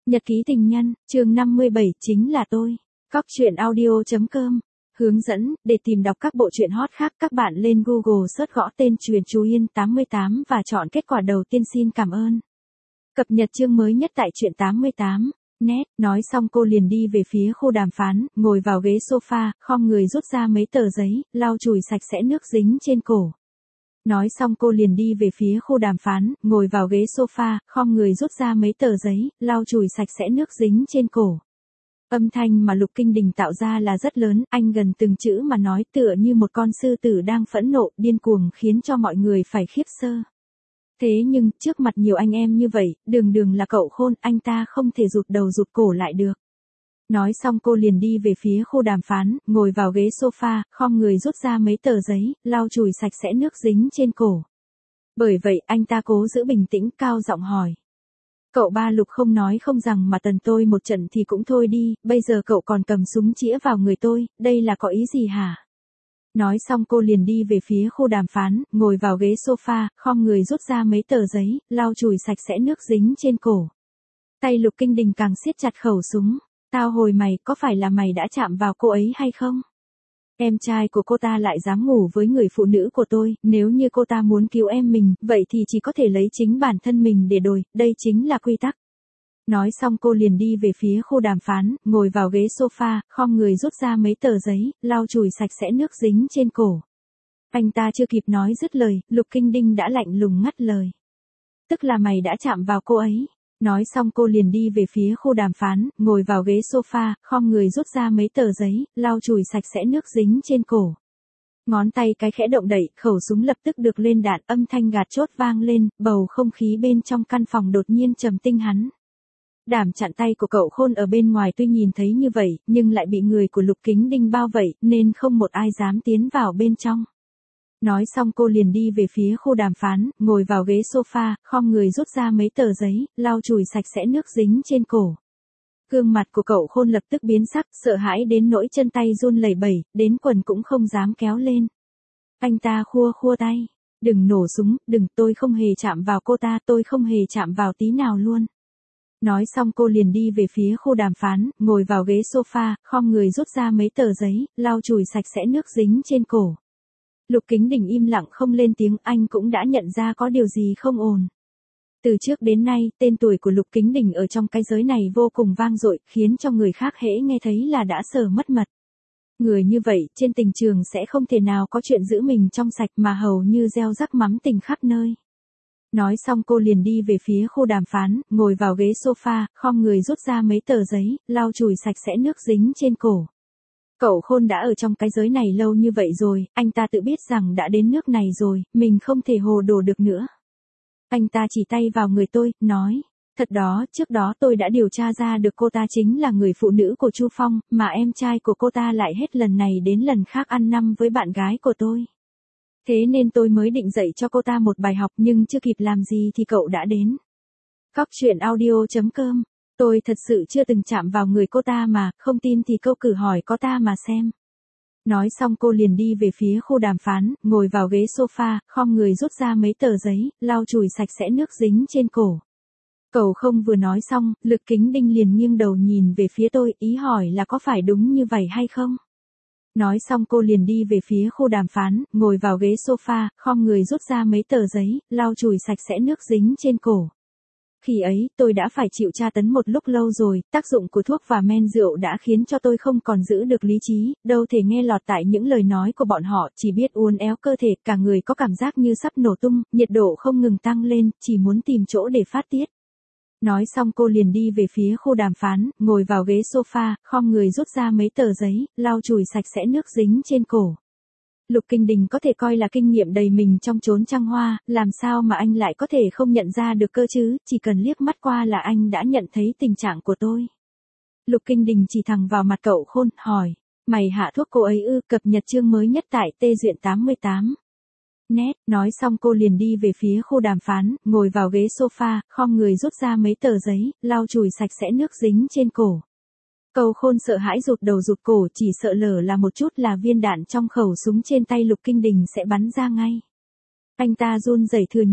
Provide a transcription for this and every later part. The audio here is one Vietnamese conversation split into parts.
Nhật ký tình nhân, chương 57 chính là tôi. Cóc truyện audio.com. Hướng dẫn, để tìm đọc các bộ truyện hot khác các bạn lên Google search gõ tên Truyện Chú Yên 88 và chọn kết quả đầu tiên xin cảm ơn. Cập nhật chương mới nhất tại truyện 88. Nét, nói xong cô liền đi về phía khu đàm phán, ngồi vào ghế sofa, khom người rút ra mấy tờ giấy, lau chùi sạch sẽ nước dính trên cổ. Nói xong cô liền đi về phía khu đàm phán, ngồi vào ghế sofa, khom người rút ra mấy tờ giấy, lau chùi sạch sẽ nước dính trên cổ. Âm thanh mà Lục Kinh Đình tạo ra là rất lớn, anh gần từng chữ mà nói tựa như một con sư tử đang phẫn nộ, điên cuồng khiến cho mọi người phải khiếp sơ. Thế nhưng, trước mặt nhiều anh em như vậy, đường là cậu khôn, anh ta không thể rụt đầu rụt cổ lại được. Nói xong cô liền đi về phía khu đàm phán, ngồi vào ghế sofa, khom người rút ra mấy tờ giấy, lau chùi sạch sẽ nước dính trên cổ. Bởi vậy anh ta cố giữ bình tĩnh, cao giọng hỏi. Cậu ba Lục không nói không rằng mà tần tôi một trận thì cũng thôi đi, bây giờ cậu còn cầm súng chĩa vào người tôi, đây là có ý gì hả? Nói xong cô liền đi về phía khu đàm phán, ngồi vào ghế sofa, khom người rút ra mấy tờ giấy, lau chùi sạch sẽ nước dính trên cổ. Tay Lục Kinh Đình càng siết chặt khẩu súng. Tao hồi mày, có phải là mày đã chạm vào cô ấy hay không? Em trai của cô ta lại dám ngủ với người phụ nữ của tôi, nếu như cô ta muốn cứu em mình, vậy thì chỉ có thể lấy chính bản thân mình để đổi, đây chính là quy tắc. Nói xong cô liền đi về phía khu đàm phán, ngồi vào ghế sofa, khom người rút ra mấy tờ giấy, lau chùi sạch sẽ nước dính trên cổ. Anh ta chưa kịp nói dứt lời, Lục Kinh Đình đã lạnh lùng ngắt lời. Tức là mày đã chạm vào cô ấy. Nói xong cô liền đi về phía khu đàm phán, ngồi vào ghế sofa, khom người rút ra mấy tờ giấy, lau chùi sạch sẽ nước dính trên cổ. Ngón tay cái khẽ động đậy, khẩu súng lập tức được lên đạn, âm thanh gạt chốt vang lên, bầu không khí bên trong căn phòng đột nhiên trầm tinh hắn. Đảm chặn tay của cậu khôn ở bên ngoài tuy nhìn thấy như vậy, nhưng lại bị người của Lục Kính Đinh bao vây, nên không một ai dám tiến vào bên trong. Nói xong cô liền đi về phía khu đàm phán, ngồi vào ghế sofa, khom người rút ra mấy tờ giấy, lau chùi sạch sẽ nước dính trên cổ. Gương mặt của cậu khôn lập tức biến sắc, sợ hãi đến nỗi chân tay run lẩy bẩy, đến quần cũng không dám kéo lên. Anh ta khua tay. Đừng nổ súng, đừng, tôi không hề chạm vào cô ta, tôi không hề chạm vào tí nào luôn. Nói xong cô liền đi về phía khu đàm phán, ngồi vào ghế sofa, khom người rút ra mấy tờ giấy, lau chùi sạch sẽ nước dính trên cổ. Lục Kính Đình im lặng không lên tiếng, anh cũng đã nhận ra có điều gì không ổn. Từ trước đến nay, tên tuổi của Lục Kính Đình ở trong cái giới này vô cùng vang dội, khiến cho người khác hễ nghe thấy là đã sờ mất mật. Người như vậy, trên tình trường sẽ không thể nào có chuyện giữ mình trong sạch mà hầu như gieo rắc mắm tình khắp nơi. Nói xong cô liền đi về phía khu đàm phán, ngồi vào ghế sofa, khom người rút ra mấy tờ giấy, lau chùi sạch sẽ nước dính trên cổ. Cậu khôn đã ở trong cái giới này lâu như vậy rồi, anh ta tự biết rằng đã đến nước này rồi, mình không thể hồ đồ được nữa. Anh ta chỉ tay vào người tôi, nói, thật đó, trước đó tôi đã điều tra ra được cô ta chính là người phụ nữ của Chu Phong, mà em trai của cô ta lại hết lần này đến lần khác ăn năn với bạn gái của tôi. Thế nên tôi mới định dạy cho cô ta một bài học nhưng chưa kịp làm gì thì cậu đã đến. Cóc truyện audio.com. Tôi thật sự chưa từng chạm vào người cô ta mà, không tin thì câu cử hỏi cô ta mà xem. Nói xong cô liền đi về phía khu đàm phán, ngồi vào ghế sofa, khom người rút ra mấy tờ giấy, lau chùi sạch sẽ nước dính trên cổ. Cậu không vừa nói xong, Lục Kính Đinh liền nghiêng đầu nhìn về phía tôi, ý hỏi là có phải đúng như vậy hay không? Nói xong cô liền đi về phía khu đàm phán, ngồi vào ghế sofa, khom người rút ra mấy tờ giấy, lau chùi sạch sẽ nước dính trên cổ. Khi ấy, tôi đã phải chịu tra tấn một lúc lâu rồi, tác dụng của thuốc và men rượu đã khiến cho tôi không còn giữ được lý trí, đâu thể nghe lọt tại những lời nói của bọn họ, chỉ biết uốn éo cơ thể, cả người có cảm giác như sắp nổ tung, nhiệt độ không ngừng tăng lên, chỉ muốn tìm chỗ để phát tiết. Nói xong cô liền đi về phía khu đàm phán, ngồi vào ghế sofa, khom người rút ra mấy tờ giấy, lau chùi sạch sẽ nước dính trên cổ. Lục Kinh Đình có thể coi là kinh nghiệm đầy mình trong chốn trăng hoa, làm sao mà anh lại có thể không nhận ra được cơ chứ, chỉ cần liếc mắt qua là anh đã nhận thấy tình trạng của tôi. Lục Kinh Đình chỉ thẳng vào mặt cậu khôn, hỏi, mày hạ thuốc cô ấy ư? Cập nhật chương mới nhất tại Tê Duyện 88. Nét, nói xong cô liền đi về phía khu đàm phán, ngồi vào ghế sofa, khom người rút ra mấy tờ giấy, lau chùi sạch sẽ nước dính trên cổ. Cậu khôn sợ hãi rụt đầu rụt cổ, chỉ sợ lỡ là một chút là viên đạn trong khẩu súng trên tay Lục Kinh Đình sẽ bắn ra ngay. Anh ta run rẩy thừa nhận,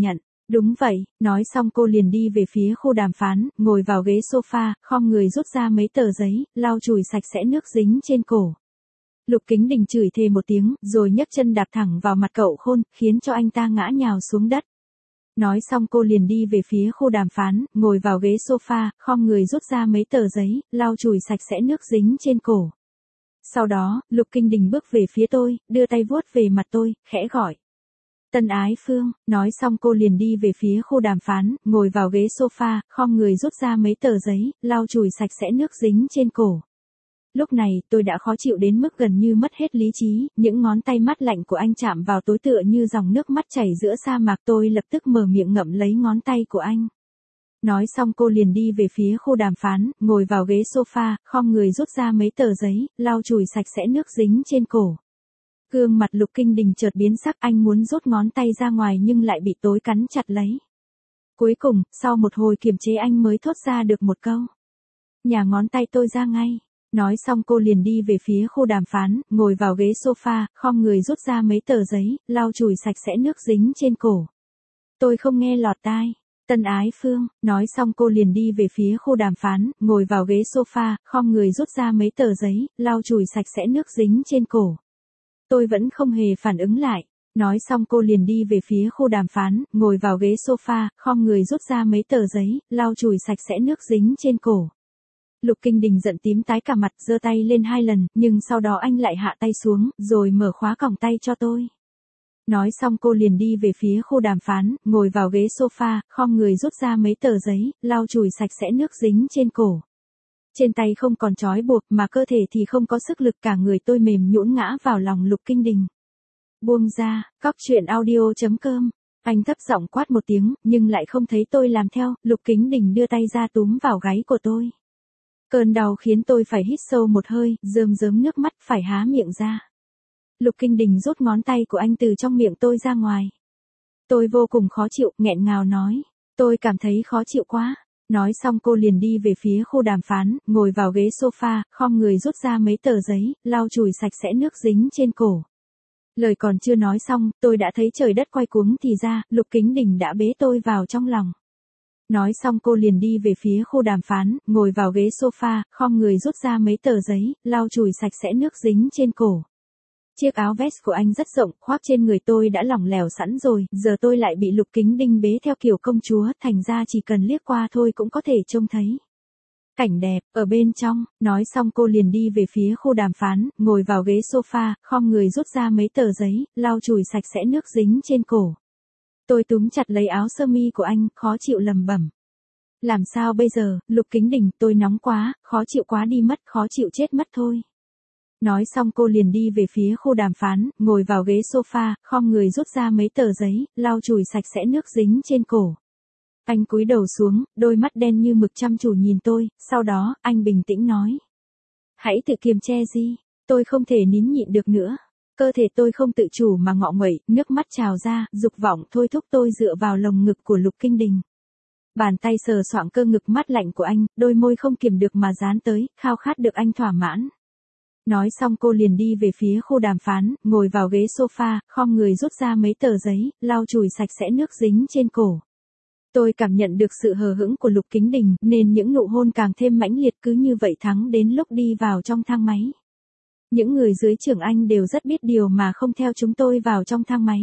Đúng vậy, nói xong cô liền đi về phía khu đàm phán, ngồi vào ghế sofa, khom người rút ra mấy tờ giấy, lau chùi sạch sẽ nước dính trên cổ. Lục Kính Đình chửi thề một tiếng, rồi nhấc chân đạp thẳng vào mặt cậu Khôn, khiến cho anh ta ngã nhào xuống đất. Nói xong cô liền đi về phía khu đàm phán, ngồi vào ghế sofa, khom người rút ra mấy tờ giấy, lau chùi sạch sẽ nước dính trên cổ. Sau đó, Lục Kinh Đình bước về phía tôi, đưa tay vuốt về mặt tôi, khẽ gọi. Tân Ái Phương, nói xong cô liền đi về phía khu đàm phán, ngồi vào ghế sofa, khom người rút ra mấy tờ giấy, lau chùi sạch sẽ nước dính trên cổ. Lúc này, tôi đã khó chịu đến mức gần như mất hết lý trí, những ngón tay mát lạnh của anh chạm vào tối tựa như dòng nước mắt chảy giữa sa mạc, tôi lập tức mở miệng ngậm lấy ngón tay của anh. Nói xong cô liền đi về phía khu đàm phán, ngồi vào ghế sofa, khom người rút ra mấy tờ giấy, lau chùi sạch sẽ nước dính trên cổ. Gương mặt Lục Kinh Đình chợt biến sắc, anh muốn rút ngón tay ra ngoài nhưng lại bị tối cắn chặt lấy. Cuối cùng, sau một hồi kiềm chế anh mới thốt ra được một câu. Nhả ngón tay tôi ra ngay. Nói xong cô liền đi về phía khu đàm phán, ngồi vào ghế sofa, khom người rút ra mấy tờ giấy, lau chùi sạch sẽ nước dính trên cổ. Tôi không nghe lọt tai. Tân Ái Phương, nói xong cô liền đi về phía khu đàm phán, ngồi vào ghế sofa, khom người rút ra mấy tờ giấy, lau chùi sạch sẽ nước dính trên cổ. Tôi vẫn không hề phản ứng lại. Nói xong cô liền đi về phía khu đàm phán, ngồi vào ghế sofa, khom người rút ra mấy tờ giấy, lau chùi sạch sẽ nước dính trên cổ. Lục Kinh Đình giận tím tái cả mặt, giơ tay lên 2 lần, nhưng sau đó anh lại hạ tay xuống, rồi mở khóa còng tay cho tôi. Nói xong cô liền đi về phía khu đàm phán, ngồi vào ghế sofa, khom người rút ra mấy tờ giấy, lau chùi sạch sẽ nước dính trên cổ. Trên tay không còn trói buộc mà cơ thể thì không có sức lực, cả người tôi mềm nhũn ngã vào lòng Lục Kinh Đình. Buông ra, cóc truyện audio.com. Anh thấp giọng quát một tiếng, nhưng lại không thấy tôi làm theo, Lục Kính Đình đưa tay ra túm vào gáy của tôi. Cơn đau khiến tôi phải hít sâu một hơi, rơm rớm nước mắt, phải há miệng ra. Lục Kinh Đình rút ngón tay của anh từ trong miệng tôi ra ngoài. Tôi vô cùng khó chịu, nghẹn ngào nói. Tôi cảm thấy khó chịu quá. Nói xong cô liền đi về phía khu đàm phán, ngồi vào ghế sofa, khom người rút ra mấy tờ giấy, lau chùi sạch sẽ nước dính trên cổ. Lời còn chưa nói xong, tôi đã thấy trời đất quay cuống thì ra, Lục Kính Đình đã bế tôi vào trong lòng. Nói xong cô liền đi về phía khu đàm phán, ngồi vào ghế sofa, khom người rút ra mấy tờ giấy, lau chùi sạch sẽ nước dính trên cổ. Chiếc áo vest của anh rất rộng, khoác trên người tôi đã lỏng lẻo sẵn rồi, giờ tôi lại bị Lục Kính Đình bế theo kiểu công chúa, thành ra chỉ cần liếc qua thôi cũng có thể trông thấy cảnh đẹp ở bên trong. Nói xong cô liền đi về phía khu đàm phán, ngồi vào ghế sofa, khom người rút ra mấy tờ giấy, lau chùi sạch sẽ nước dính trên cổ. Tôi túm chặt lấy áo sơ mi của anh, khó chịu lẩm bẩm. Làm sao bây giờ, Lục Kính Đình, tôi nóng quá, khó chịu quá đi mất, khó chịu chết mất thôi. Nói xong cô liền đi về phía khu đàm phán, ngồi vào ghế sofa, khom người rút ra mấy tờ giấy, lau chùi sạch sẽ nước dính trên cổ. Anh cúi đầu xuống, đôi mắt đen như mực chăm chú nhìn tôi, sau đó, anh bình tĩnh nói. Hãy tự kiềm che đi, tôi không thể nín nhịn được nữa. Cơ thể tôi không tự chủ mà ngọ nguậy, nước mắt trào ra, dục vọng thôi thúc tôi dựa vào lồng ngực của Lục Kinh Đình. Bàn tay sờ soạng cơ ngực mát lạnh của anh, đôi môi không kiềm được mà dán tới, khao khát được anh thỏa mãn. Nói xong cô liền đi về phía khu đàm phán, ngồi vào ghế sofa, khom người rút ra mấy tờ giấy, lau chùi sạch sẽ nước dính trên cổ. Tôi cảm nhận được sự hờ hững của Lục Kính Đình, nên những nụ hôn càng thêm mãnh liệt, cứ như vậy thắng đến lúc đi vào trong thang máy. Những người dưới trưởng anh đều rất biết điều mà không theo chúng tôi vào trong thang máy.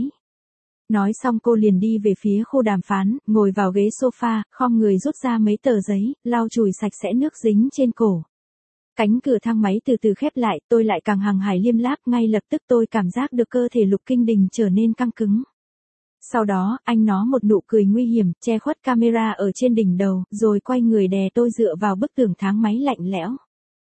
Nói xong cô liền đi về phía khu đàm phán, ngồi vào ghế sofa, khom người rút ra mấy tờ giấy, lau chùi sạch sẽ nước dính trên cổ. Cánh cửa thang máy từ từ khép lại, tôi lại càng hằng hải liêm láp, ngay lập tức tôi cảm giác được cơ thể Lục Kinh Đình trở nên căng cứng. Sau đó, anh nó một nụ cười nguy hiểm, che khuất camera ở trên đỉnh đầu, rồi quay người đè tôi dựa vào bức tường thang máy lạnh lẽo.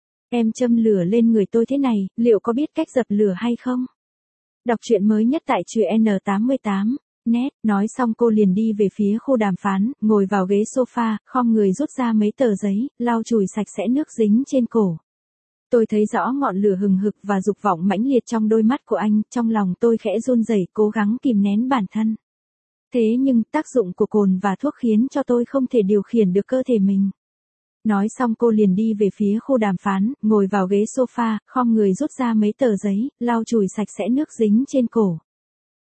Em châm lửa lên người tôi thế này, liệu có biết cách dập lửa hay không? Đọc truyện mới nhất tại truyện N88. Net, nói xong cô liền đi về phía khu đàm phán, ngồi vào ghế sofa, khom người rút ra mấy tờ giấy, lau chùi sạch sẽ nước dính trên cổ. Tôi thấy rõ ngọn lửa hừng hực và dục vọng mãnh liệt trong đôi mắt của anh, trong lòng tôi khẽ run rẩy, cố gắng kìm nén bản thân. Thế nhưng, tác dụng của cồn và thuốc khiến cho tôi không thể điều khiển được cơ thể mình. Nói xong cô liền đi về phía khu đàm phán, ngồi vào ghế sofa, khom người rút ra mấy tờ giấy, lau chùi sạch sẽ nước dính trên cổ.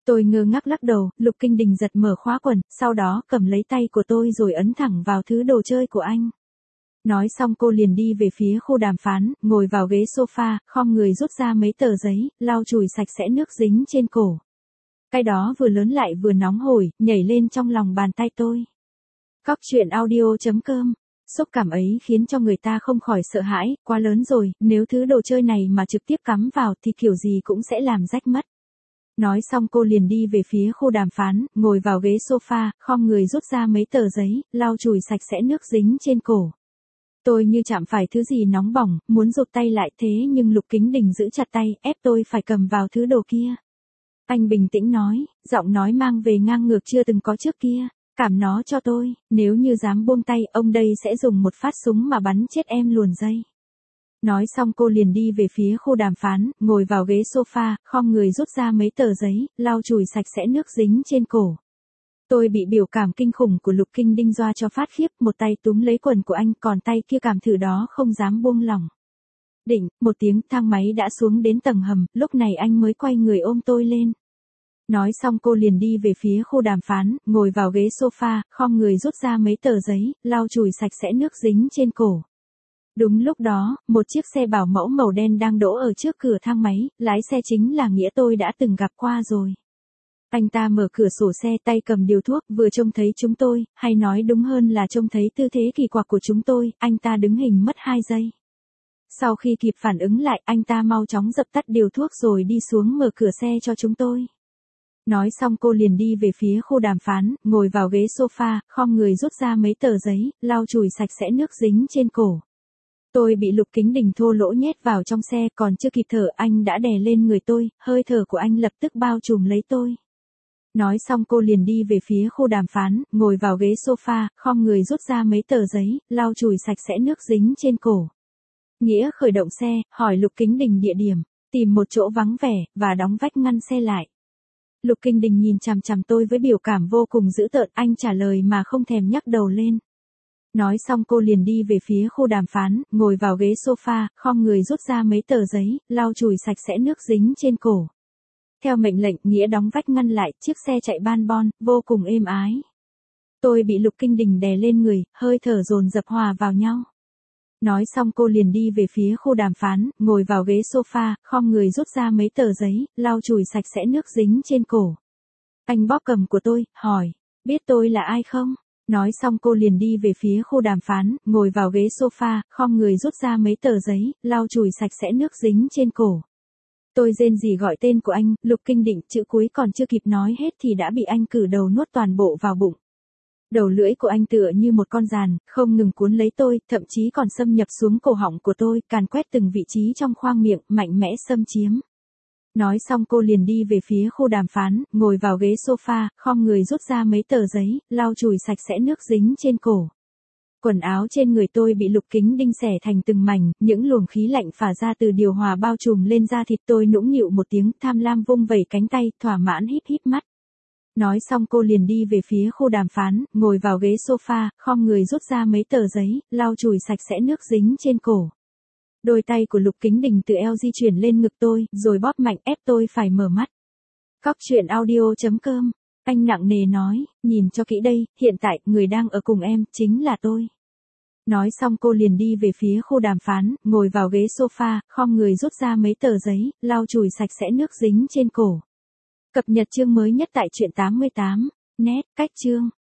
Tôi ngơ ngác lắc đầu, Lục Kinh Đình giật mở khóa quần, sau đó cầm lấy tay của tôi rồi ấn thẳng vào thứ đồ chơi của anh. Nói xong cô liền đi về phía khu đàm phán, ngồi vào ghế sofa, khom người rút ra mấy tờ giấy, lau chùi sạch sẽ nước dính trên cổ. Cái đó vừa lớn lại vừa nóng hổi, nhảy lên trong lòng bàn tay tôi. Cóc truyện audio.com. Xúc cảm ấy khiến cho người ta không khỏi sợ hãi, quá lớn rồi, nếu thứ đồ chơi này mà trực tiếp cắm vào thì kiểu gì cũng sẽ làm rách mất. Nói xong cô liền đi về phía khu đàm phán, ngồi vào ghế sofa, khom người rút ra mấy tờ giấy, lau chùi sạch sẽ nước dính trên cổ. Tôi như chạm phải thứ gì nóng bỏng, muốn rụt tay lại thế nhưng Lục Kính Đình giữ chặt tay, ép tôi phải cầm vào thứ đồ kia. Anh bình tĩnh nói, giọng nói mang về ngang ngược chưa từng có trước kia. Cảm nó cho tôi, nếu như dám buông tay, ông đây sẽ dùng một phát súng mà bắn chết em luồn dây. Nói xong cô liền đi về phía khu đàm phán, ngồi vào ghế sofa, khom người rút ra mấy tờ giấy, lau chùi sạch sẽ nước dính trên cổ. Tôi bị biểu cảm kinh khủng của Lục Kinh Đinh doa cho phát khiếp, một tay túm lấy quần của anh, còn tay kia cảm thử đó không dám buông lỏng. Đỉnh, một tiếng, thang máy đã xuống đến tầng hầm, lúc này anh mới quay người ôm tôi lên. Nói xong cô liền đi về phía khu đàm phán, ngồi vào ghế sofa, khom người rút ra mấy tờ giấy, lau chùi sạch sẽ nước dính trên cổ. Đúng lúc đó, một chiếc xe bảo mẫu màu đen đang đỗ ở trước cửa thang máy, lái xe chính là Nghĩa tôi đã từng gặp qua rồi. Anh ta mở cửa sổ xe, tay cầm điếu thuốc, vừa trông thấy chúng tôi, hay nói đúng hơn là trông thấy tư thế kỳ quặc của chúng tôi, anh ta đứng hình mất 2 giây. Sau khi kịp phản ứng lại, anh ta mau chóng dập tắt điếu thuốc rồi đi xuống mở cửa xe cho chúng tôi. Nói xong cô liền đi về phía khu đàm phán, ngồi vào ghế sofa, khom người rút ra mấy tờ giấy, lau chùi sạch sẽ nước dính trên cổ. Tôi bị Lục Kính Đình thô lỗ nhét vào trong xe, còn chưa kịp thở anh đã đè lên người tôi, hơi thở của anh lập tức bao trùm lấy tôi. Nói xong cô liền đi về phía khu đàm phán, ngồi vào ghế sofa, khom người rút ra mấy tờ giấy, lau chùi sạch sẽ nước dính trên cổ. Nghĩa khởi động xe, hỏi Lục Kính Đình địa điểm, tìm một chỗ vắng vẻ, và đóng vách ngăn xe lại. Lục Kinh Đình nhìn chằm chằm tôi với biểu cảm vô cùng dữ tợn, anh trả lời mà không thèm nhắc đầu lên. Nói xong cô liền đi về phía khu đàm phán, ngồi vào ghế sofa, khom người rút ra mấy tờ giấy, lau chùi sạch sẽ nước dính trên cổ. Theo mệnh lệnh, Nghĩa đóng vách ngăn lại, chiếc xe chạy ban bon, vô cùng êm ái. Tôi bị Lục Kinh Đình đè lên người, hơi thở dồn dập hòa vào nhau. Nói xong cô liền đi về phía khu đàm phán, ngồi vào ghế sofa, khom người rút ra mấy tờ giấy, lau chùi sạch sẽ nước dính trên cổ. Anh bóp cầm của tôi, hỏi, biết tôi là ai không? Nói xong cô liền đi về phía khu đàm phán, ngồi vào ghế sofa, khom người rút ra mấy tờ giấy, lau chùi sạch sẽ nước dính trên cổ. Tôi rên rỉ gọi tên của anh, Lục Kinh Định, chữ cuối còn chưa kịp nói hết thì đã bị anh cử đầu nuốt toàn bộ vào bụng. Đầu lưỡi của anh tựa như một con giàn, không ngừng cuốn lấy tôi, thậm chí còn xâm nhập xuống cổ họng của tôi, càn quét từng vị trí trong khoang miệng, mạnh mẽ xâm chiếm. Nói xong cô liền đi về phía khu đàm phán, ngồi vào ghế sofa, khom người rút ra mấy tờ giấy, lau chùi sạch sẽ nước dính trên cổ. Quần áo trên người tôi bị Lục Kính Đinh xẻ thành từng mảnh, những luồng khí lạnh phả ra từ điều hòa bao trùm lên da thịt tôi, nũng nịu một tiếng, tham lam vung vẩy cánh tay, thỏa mãn híp híp mắt. Nói xong cô liền đi về phía khu đàm phán, ngồi vào ghế sofa, khom người rút ra mấy tờ giấy, lau chùi sạch sẽ nước dính trên cổ. Đôi tay của Lục Kính Đình từ eo di chuyển lên ngực tôi, rồi bóp mạnh ép tôi phải mở mắt. Cóc truyện audio.com. Anh nặng nề nói, nhìn cho kỹ đây, hiện tại, người đang ở cùng em, chính là tôi. Nói xong cô liền đi về phía khu đàm phán, ngồi vào ghế sofa, khom người rút ra mấy tờ giấy, lau chùi sạch sẽ nước dính trên cổ. Cập nhật chương mới nhất tại truyện 88. Net, cách chương.